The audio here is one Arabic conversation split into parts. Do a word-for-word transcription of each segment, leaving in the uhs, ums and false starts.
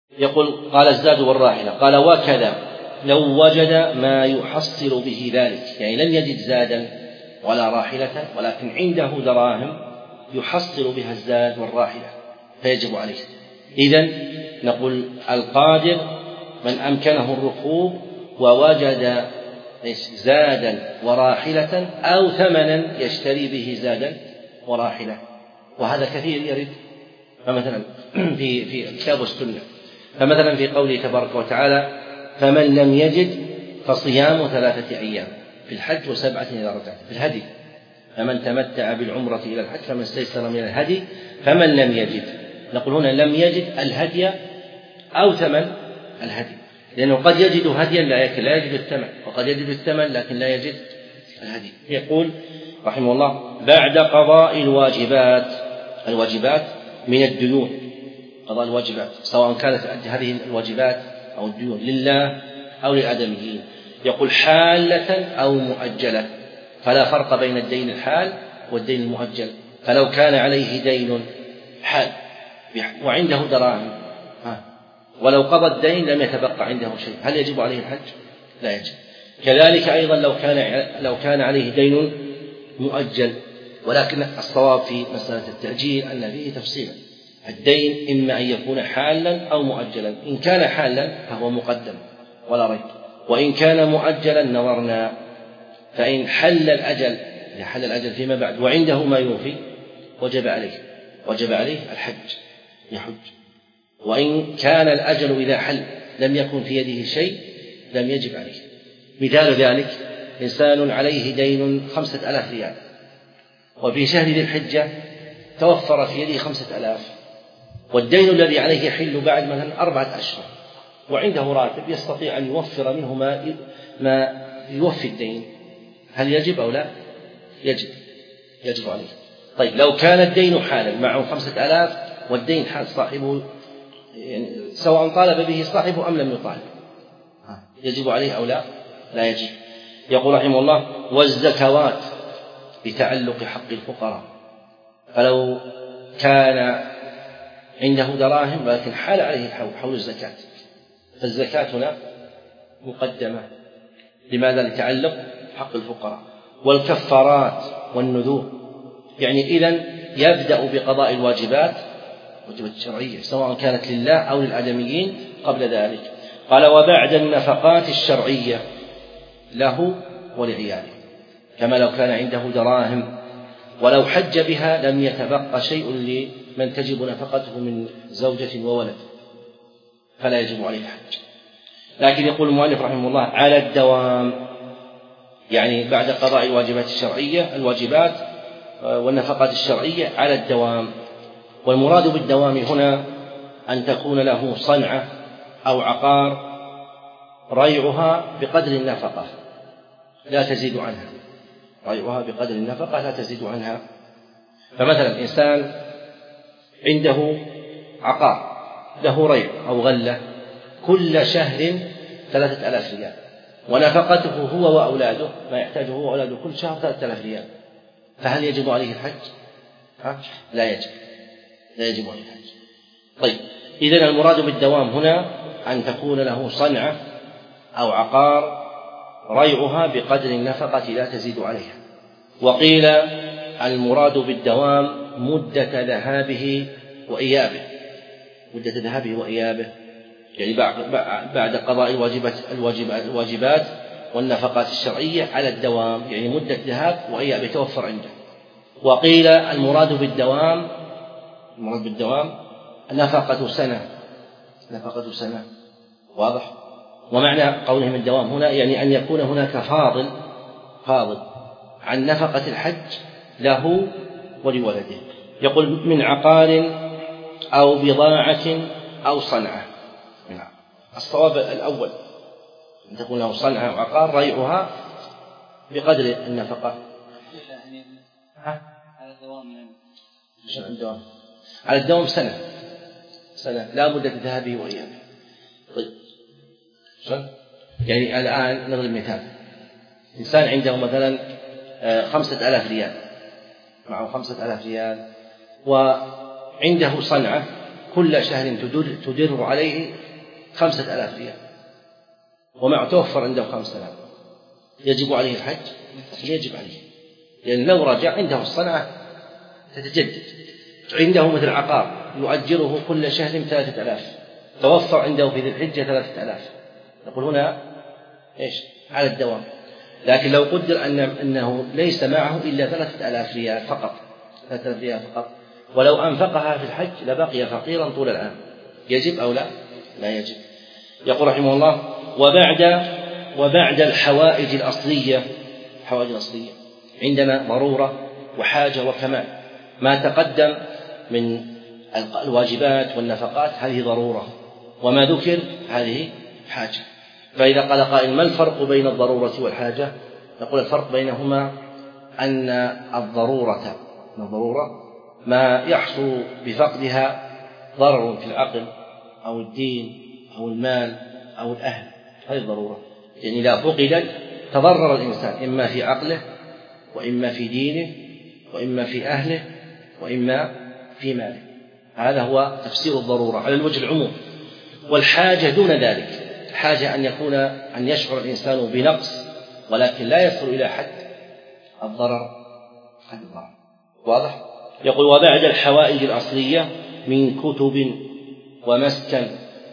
يقول قال الزاد والراحلة. قال وكذا لو وجد ما يحصل به ذلك، يعني لم يجد زادا ولا راحلة ولكن عنده دراهم يحصل بها الزاد والراحلة فيجب عليه. إذن نقول القادر من أمكنه الركوب ووجد زادا وراحلة أو ثمنا يشتري به زادا وراحلة، وهذا كثير يرد. فمثلا في في الكتاب والسنة، فمثلا في قوله تبارك وتعالى فمن لم يجد فصيام ثلاثة أيام في الحج وسبعة إذا رجعت في الهدي، فمن تمتع بالعمرة إلى الحج فمن استيسر من الهدي فمن لم يجد. نقول هنا لم يجد الهدي أو ثمن الهدي، لأنه قد يجد هديا لكن لا يجد الثمن، وقد يجد الثمن لكن لا يجد الهدي. يقول رحمه الله بعد قضاء الواجبات، الواجبات من الديون، قضاء الواجبات سواء كانت هذه الواجبات أو الديون لله أو للآدميين. يقول حالة أو مؤجلة، فلا فرق بين الدين الحال والدين المؤجل. فلو كان عليه دين حال وعنده دراهم ولو قضى الدين لم يتبقى عنده شيء، هل يجب عليه الحج؟ لا يجب. كذلك أيضا لو كان لو كان عليه دين مؤجل، ولكن الصواب في مسألة التأجيل أن فيه تفصيلا. الدين إما أن يكون حالا أو مؤجلا، إن كان حالا فهو مقدم ولا ريب، وإن كان مؤجلا نظرنا. فإن حل الأجل حل الأجل فيما بعد وعنده ما يوفي وجب عليه وجب عليه الحج يحج. وإن كان الأجل إذا حل لم يكن في يده شيء لم يجب عليه. مثال ذلك إنسان عليه دين خمسة آلاف ريال، وفي شهر ذي الحجة توفر في يده خمسة آلاف، والدين الذي عليه يحل بعد مثلا أربعة أشهر، وعنده راتب يستطيع أن يوفر منه ما ما يوفي الدين، هل يجب أو لا؟ يجب يجب عليه. طيب لو كان الدين حالا معه خمسة آلاف والدين حال صاحبه، يعني سواء طالب به صاحبه أم لم يطالب، يجب عليه أو لا؟ لا يجب. يقول رحمه الله والزكوات بتعلق حق الفقراء، فلو كان عنده دراهم لكن حال عليه الحول حول الزكاة، فالزكاة هنا مقدمة. لماذا؟ لتعلق حق الفقراء. والكفارات والنذور، يعني إذن يبدأ بقضاء الواجبات الواجبات الشرعية سواء كانت لله أو للآدميين قبل ذلك. قال وبعد النفقات الشرعية له ولعياله، كما لو كان عنده دراهم ولو حج بها لم يتبقى شيء لمن تجب نفقته من زوجة وولد فلا يجب عليه الحج. لكن يقول المؤلف رحمه الله على الدوام، يعني بعد قضاء الواجبات الشرعية الواجبات والنفقات الشرعية على الدوام. والمراد بالدوام هنا أن تكون له صنعة أو عقار ريعها بقدر النفقة لا تزيد عنها، ريعها بقدر النفقة لا تزيد عنها. فمثلا إنسان عنده عقار له ريع أو غلة كل شهر ثلاثة آلاف ريال، ونفقته هو وأولاده ما يحتاجه هو وأولاده كل شهر ثلاثة آلاف ريال، فهل يجب عليه الحج؟ ها؟ لا يجب لا يجب عليه الحج. طيب إذن المراد بالدوام هنا أن تكون له صنعة أو عقار ريعها بقدر النفقة لا تزيد عليها. وقيل المراد بالدوام مدة ذهابه وإيابه، مدة ذهابه وإيابه يعني بعد قضاء الواجبات الواجبات والنفقات الشرعية على الدوام، يعني مدة ذهاب وإياب يتوفر عنده. وقيل المراد بالدوام المراد بالدوام نفقة سنة نفقة سنة واضح. ومعنى قولهم الدوام هنا يعني أن يكون هناك فاضل فاضل عن نفقة الحج له ولولده. يقول من عقار أو بضاعة أو صنعة. الصواب الأول أن تكون له صنعة وعقار ريعها بقدر النفقة. على الدوام الدوام على الدوام سنة سنة لا مدة ذهابه وإيابه. طيب يعني الآن نضرب مثال، إنسان عنده مثلا خمسة آلاف ريال معه خمسة آلاف ريال وعنده صنعة كل شهر تدر, تدر عليه خمسة آلاف ريال ومع توفر عنده خمسة آلاف، يجب عليه الحج؟ يجب عليه، لأن لو رجع عنده الصنعة تتجدد، عنده مثل عقار يؤجره كل شهر ثلاثة آلاف، توفر عنده في ذي الحجة ثلاثة آلاف، نقول هنا إيش؟ على الدوام. لكن لو قدر أن أنه ليس معه إلا ثلاثة آلاف ريال فقط، ثلاثة آلاف ريال فقط، ولو أنفقها في الحج لبقي فقيرا طول العام، يجب أو لا؟ لا يجب. يقول رحمه الله: وبعد وبعد الحوائج الأصلية، الحوائج الأصلية عندنا ضرورة وحاجة وكمال. ما تقدم من الواجبات والنفقات هذه ضرورة، وما ذكر هذه حاجة. فإذا قال قائل: ما الفرق بين الضرورة والحاجة؟ نقول الفرق بينهما أن الضرورة الضرورة ما يحصل بفقدها ضرر في العقل أو الدين أو المال أو الأهل، هذه الضرورة. يعني إذا فقدت تضرر الإنسان إما في عقله وإما في دينه وإما في أهله وإما في ماله. هذا هو تفسير الضرورة على الوجه العموم. والحاجة دون ذلك، الحاجة أن يكون أن يشعر الإنسان بنقص ولكن لا يصل إلى حد الضرر، حد الضرر. واضح؟ يقول: وبعد الحوائج الأصلية من كتب ومسكن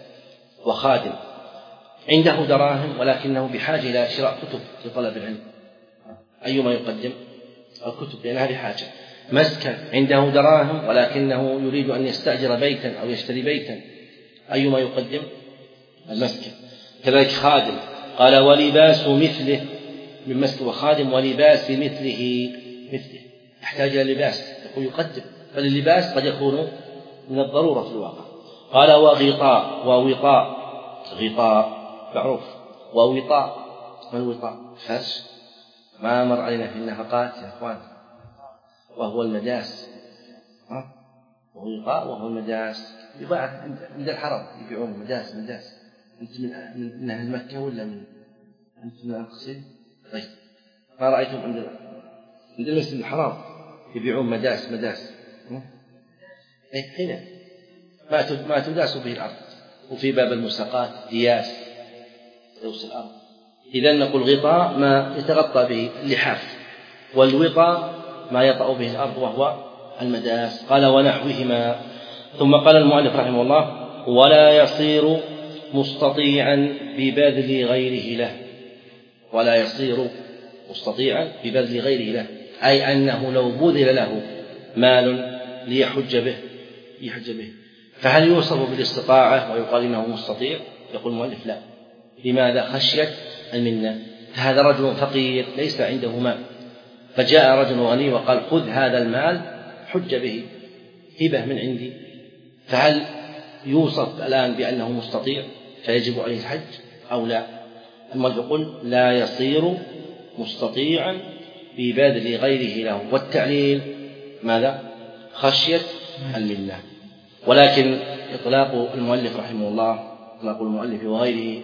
وخادم. عنده دراهم ولكنه بحاجة إلى شراء كتب لطلب العلم، أيما يقدم؟ الكتب، لأن هذه حاجة. مسكن، عنده دراهم ولكنه يريد أن يستأجر بيتا أو يشتري بيتا، أيما يقدم؟ المسكن. كذلك خادم، قال: ولباس مثله، من مسكن وخادم ولباس مثله مثله يحتاج إلى لباس، يقول يقدم، فاللباس قد يكون من الضرورة في الواقع. قال: وغطاء ووطاء، غطاء معروف، ووطاء، ما الوطاء؟ فرش، ما مر علينا في النفقات يا أخوان، وهو المداس، وغطاء وهو المداس، يباع عند الحرم يبيعون مداس. مداس أنت من من أهل مكة ولا من أنت من القصيم؟ طيب، ما رأيتم عند عند المسجد الحرام يبيعون مداس مداس إيه هنا ما ما تداس به الأرض، وفي باب المساقات دياس يوس الأرض. إذا نقول غطاء ما يتغطى به اللحاف، والوطاء ما يطأ به الأرض وهو المداس. قال: ونحوهما. ثم قال المؤلف رحمه الله: ولا يصير مستطيعا ببذل غيره له. ولا يصير مستطيعا ببذل غيره له، أي أنه لو بذل له مال ليحج به يحج به فهل يوصف بالاستطاعة ويقال إنه مستطيع؟ يقول المؤلف: لا. لماذا؟ خشية المنة. هذا رجل فقير ليس عنده مال، فجاء رجل غني وقال: خذ هذا المال حج به، هبة من عندي، فهل يوصف الآن بأنه مستطيع فيجب عليه الحج أو لا؟ المؤلف يقول: لا يصير مستطيعا ببذل غيره له، والتعليل ماذا؟ خشية المنة. ولكن إطلاق المؤلف رحمه الله، إطلاق المؤلف وغيره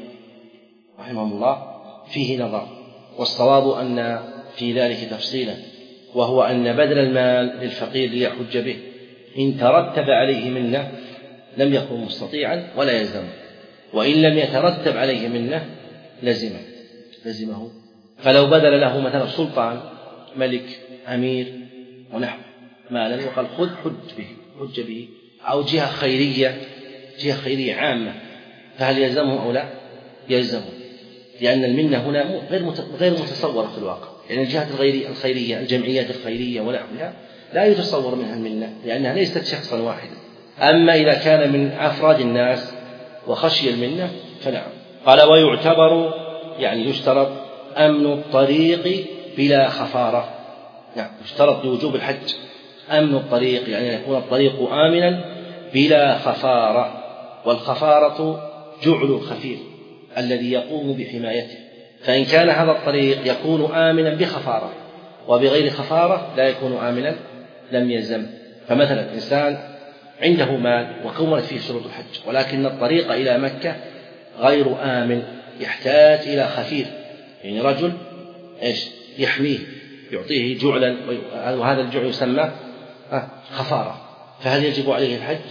رحمه الله فيه نظر، والصواب أن في ذلك تفصيلا، وهو أن بذل المال للفقير ليحج به إن ترتب عليه منه لم يكن مستطيعا ولا يلزمه، وإن لم يترتب عليه منه لزمه لزمه فلو بذل له مثلا سلطان، ملك، أمير ونحو مالا وقال: خذ حج به حج به أو جهة خيرية جهة خيرية عامة، فهل يلزمه أو لا؟ يلزمه، لأن المنة هنا غير متصورة في الواقع، لأن يعني الجهات الخيرية الجمعيات الخيرية ونحوها لا يتصور منها المنة، لأنها ليست شخصا واحدا. أما إذا كان من أفراد الناس وخشي المنة فنعم. قال: ويعتبر، يعني يشترط أمن الطريق بلا خفارة. نعم، يشترط لوجوب الحج أمن الطريق، يعني يكون الطريق آمنا بلا خفارة، والخفارة جعل الخفير الذي يقوم بحمايته، فإن كان هذا الطريق يكون آمنا بخفارة وبغير خفارة لا يكون آمنا لم يلزم. فمثلا إنسان عنده مال وكملت فيه شروط الحج، ولكن الطريق إلى مكة غير آمن، يحتاج إلى خفير، يعني رجل إيش يحميه يعطيه جعلا، وهذا الجعل يسمى خفارة، فهل يجب عليه الحج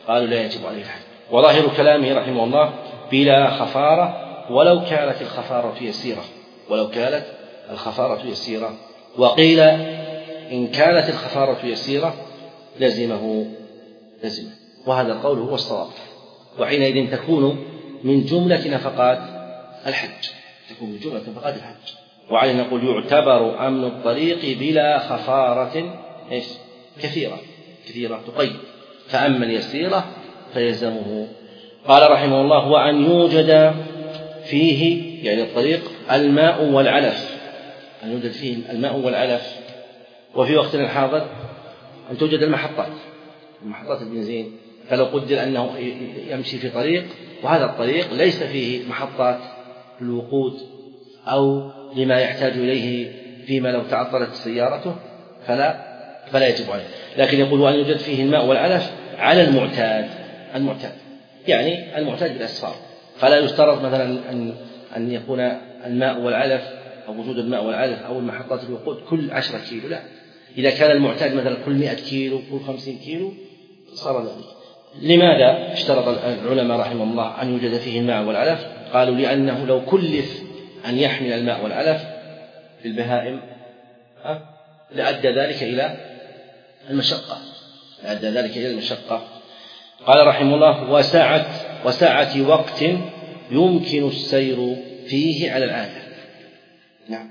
قالوا لا يجب عليه الحج. وظاهر كلامه رحمه الله بلا خفارة ولو كانت الخفارة يسيرة، ولو كانت الخفارة يسيرة. وقيل إن كانت الخفارة يسيرة لزمه لزمه وهذا القول هو الصواب، وحينئذ تكون من جملة نفقات الحج، تكون من جملة نفقات الحج. وعليه نقول يعتبر أمن الطريق بلا خفارة إيش كثيرة كثيرة تقيد، فأما اليسيرة فيلزمه. قال رحمه الله وأن يوجد فيه يعني الطريق الماء والعلف، أن يوجد فيه الماء والعلف. وفي وقتنا الحاضر أن توجد المحطات، محطات البنزين، فلو قدر أنه يمشي في طريق وهذا الطريق ليس فيه محطات الوقود أو لما يحتاج إليه فيما لو تعطلت سيارته فلا فلا يجب عليه. لكن يقول وأن يوجد فيه الماء والعلف على المعتاد، المعتاد يعني المعتاد بالأسفار، فلا يشترط مثلا أن أن يكون الماء والعلف أو وجود الماء والعلف أو المحطات الوقود كل عشرة كيلو، لا، إذا كان المعتاد مثلا كل مئة كيلو كل خمسين كيلو صار ذلك. لماذا اشترط العلماء رحمه الله أن يوجد فيه الماء والعلف؟ قالوا لأنه لو كلف أن يحمل الماء والعلف في البهائم لأدى ذلك إلى المشقة، لأدى ذلك إلى المشقة. قال رحمه الله وسعة وسعة وقت يمكن السير فيه على العادة. نعم،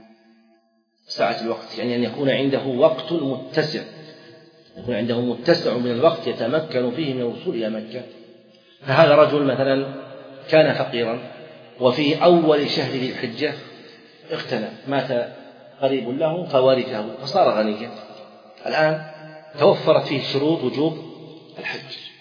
سعة الوقت يعني أن يكون عنده وقت متسع، يكون عنده متسع من الوقت يتمكن فيه من الوصول إلى مكة. فهذا رجل مثلا كان فقيرا وفي أول شهر ذي الحجة اغتنى، مات قريب له فورثه فصار غنيا، الآن توفرت فيه شروط وجوب الحج،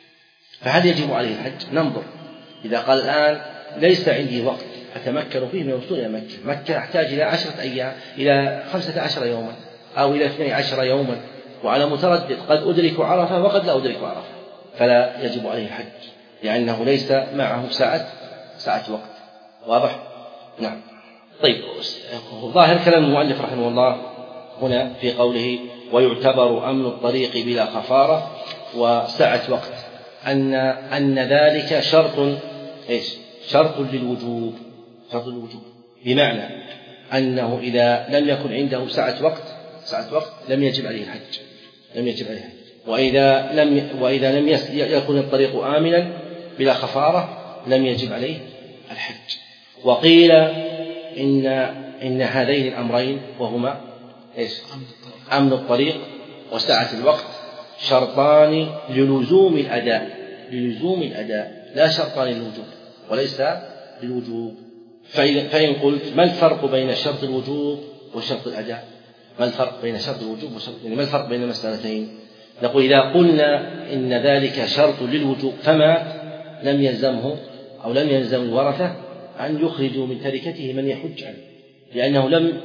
فهل يجب عليه الحج؟ ننظر. إذا قال الآن ليس عندي وقت أتمكن فيه من الوصول إلى مكة، مكة أحتاج إلى عشرة أيام إلى خمسة عشر يوما أو إلى اثني عشر يوما، وعلى متردد قد أدرك عرفة وقد لا أدرك عرفة، فلا يجب عليه الحج لأنه ليس معه ساعة ساعة وقت. واضح؟ نعم. طيب، ظاهر كلام المؤلف رحمه الله هنا في قوله ويعتبر أمن الطريق بلا خفارة وسعة وقت أن أن ذلك شرط إيش؟ شرط للوجوب، شرط للوجوب، بمعنى أنه إذا لم يكن عنده سعة وقت سعة وقت لم يجب عليه الحج، لم يجب عليه الحج. وإذا لم وإذا لم يكن الطريق آمنا بلا خفارة لم يجب عليه الحج. وقيل إن إن هذين الأمرين وهما إيش؟ أمن الطريق وسعة الوقت شرطان للزوم الأداء، للزوم الأداء لا شرطان للوجوب وليس للوجوب. فإن قلت ما الفرق بين شرط الوجوب وشرط الأداء؟ ما الفرق بين شرط الوجوب وشرط يعني ما الفرق بين المسألتين؟ نقول إذا قلنا إن ذلك شرط للوجوب فما لم يلزمه أو لم يلزم الورثة أن يخرجوا من تركته من يحج عنه لأنه لم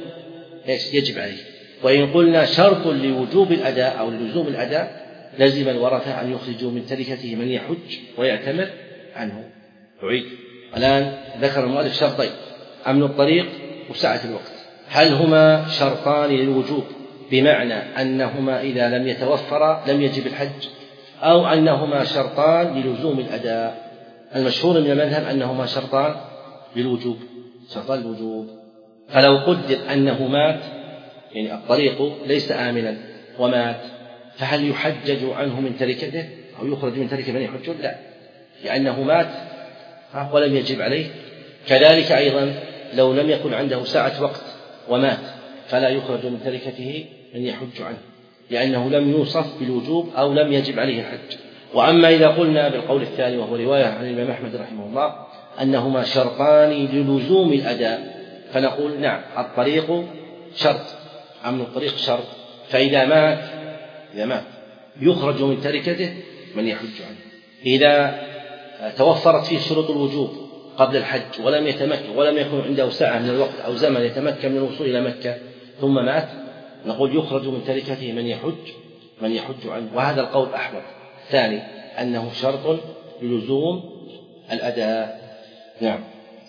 يجب عليه. وإن قلنا شرط لوجوب الأداء أو لزوم الأداء لزم الورثة أن يخرجوا من تركته من يحج ويعتمر عنه. أعيد الآن ذكر المؤلف شرطين، أمن الطريق وسعة الوقت، هل هما شرطان للوجوب بمعنى أنهما إذا لم يتوفرا لم يجب الحج، أو أنهما شرطان للزوم الأداء؟ المشهور من المذهب أنهما شرطان للوجوب، شرطان للوجوب. فلو قدر أنه مات يعني الطريق ليس آمنا ومات فهل يحجج عنه من تركته أو يخرج من تركه من يحج؟ لا، لأنه مات ولم يجب عليه. كذلك أيضا لو لم يكن عنده ساعة وقت ومات فلا يخرج من تركته من يحج عنه لأنه لم يوصف بالوجوب أو لم يجب عليه الحج. وأما إذا قلنا بالقول الثاني وهو رواية عن الإمام أحمد رحمه الله أنهما شرطان للزوم الأداء فنقول نعم الطريق شرط، أمن الطريق شرط، فإذا مات إذا مات يخرج من تركته من يحج عنه. إذا توفرت فيه شروط الوجوب قبل الحج ولم يتمكن ولم يكن عنده ساعة من الوقت أو زمن يتمكن من الوصول إلى مكة ثم مات نقول يخرج من تركته من يحج من يحج عنه. وهذا القول أحمد الثاني أنه شرط للزوم الأداء. نعم،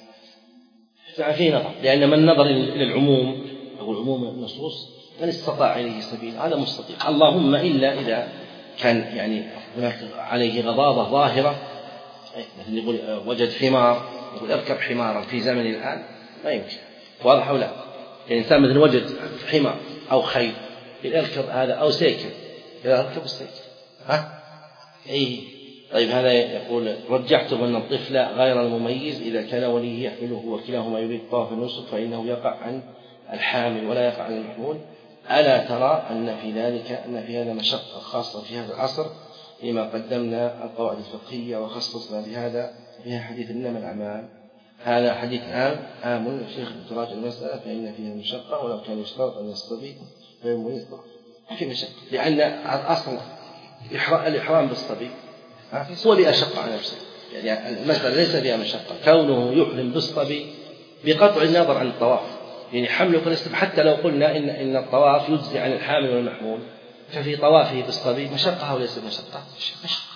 فيه نظر، لأن من نظر إلى العموم أو العموم النصوص من استطاع إليه سبيل هذا مستطيع، اللهم إلا إذا كان يعني هناك عليه غضاضة ظاهرة، مثل يقول وجد حمار يقول اركب حمارا في زمن الآن ما يمكن، واضح أو لا؟ الإنسان مثل وجد حمار أو خيل اركب هذا أو سيكل اركب السيكل ها أي. طيب هذا يقول رجحته أن الطفل غير المميز إذا كان وليه يحمله وكلاهما يريد طواف النسك فإنه يقع عن الحامل ولا يقع عن المحمول. ألا ترى أن في ذلك أن في هذا مشقة خاصة في هذا العصر لما قدمنا القواعد الفقهية وخصصنا بهذا فيها حديث إنما الأعمال، هذا حديث عام عام الشيخ تراجع المسألة فإن فيها مشقة ولو كان يشترط أن يصطبي فيميز في مشقة، لأن الأصل الإحرام بالصبي هو بأشق على نفسه، يعني المسألة ليس فيها مشقة كونه يحرم بالصبي بقطع النظر عن الطواف، يعني حمله فلسطب حتى لو قلنا إن إن الطواف يجزي عن الحامل والمحمول ففي طوافه بالصبي مشقة أو ليس مشقة؟ مشقة.